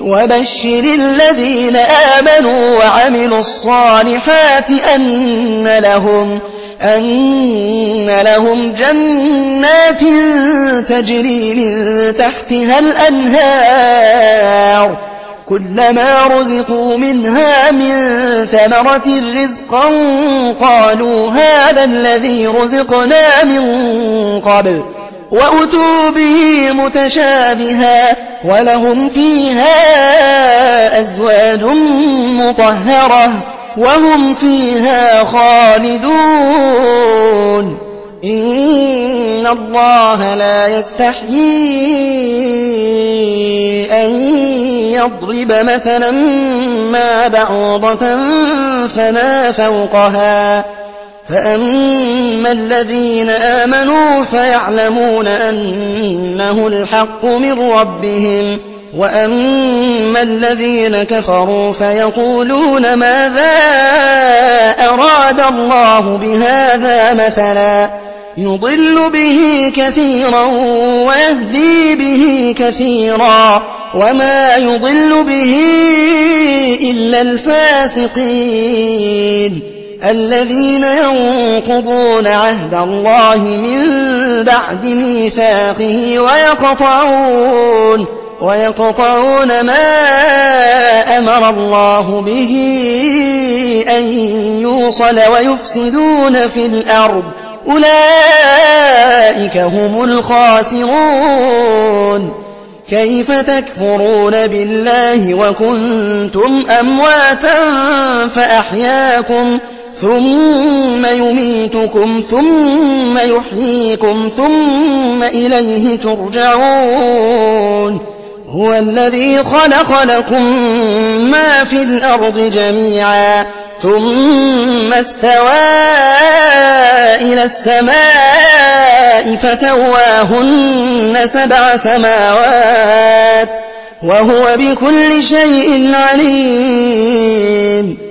وبشر الذين آمنوا وعملوا الصالحات أن لهم جنات تجري من تحتها الأنهار كلما رزقوا منها من ثمرة رزقا قالوا هذا الذي رزقنا من قبل وأتوا به متشابها ولهم فيها أزواج مطهرة وهم فيها خالدون إن الله لا يستحيي أن يضرب مثلا ما بعوضة فما فوقها فأما الذين آمنوا فيعلمون أنه الحق من ربهم وأما الذين كفروا فيقولون ماذا أراد الله بهذا مثلا يضل به كثيرا ويهدي به كثيرا وما يضل به إلا الفاسقين الذين ينقضون عهد الله من بعد ميثاقه ويقطعون ما أمر الله به أن يوصل ويفسدون في الأرض أولئك هم الخاسرون كيف تكفرون بالله وكنتم أمواتا فأحياكم ثم يميتكم ثم يحييكم ثم إليه ترجعون هو الذي خلق لكم ما في الأرض جميعا ثم استوى إلى السماء فسواهن 7 سماوات وهو بكل شيء عليم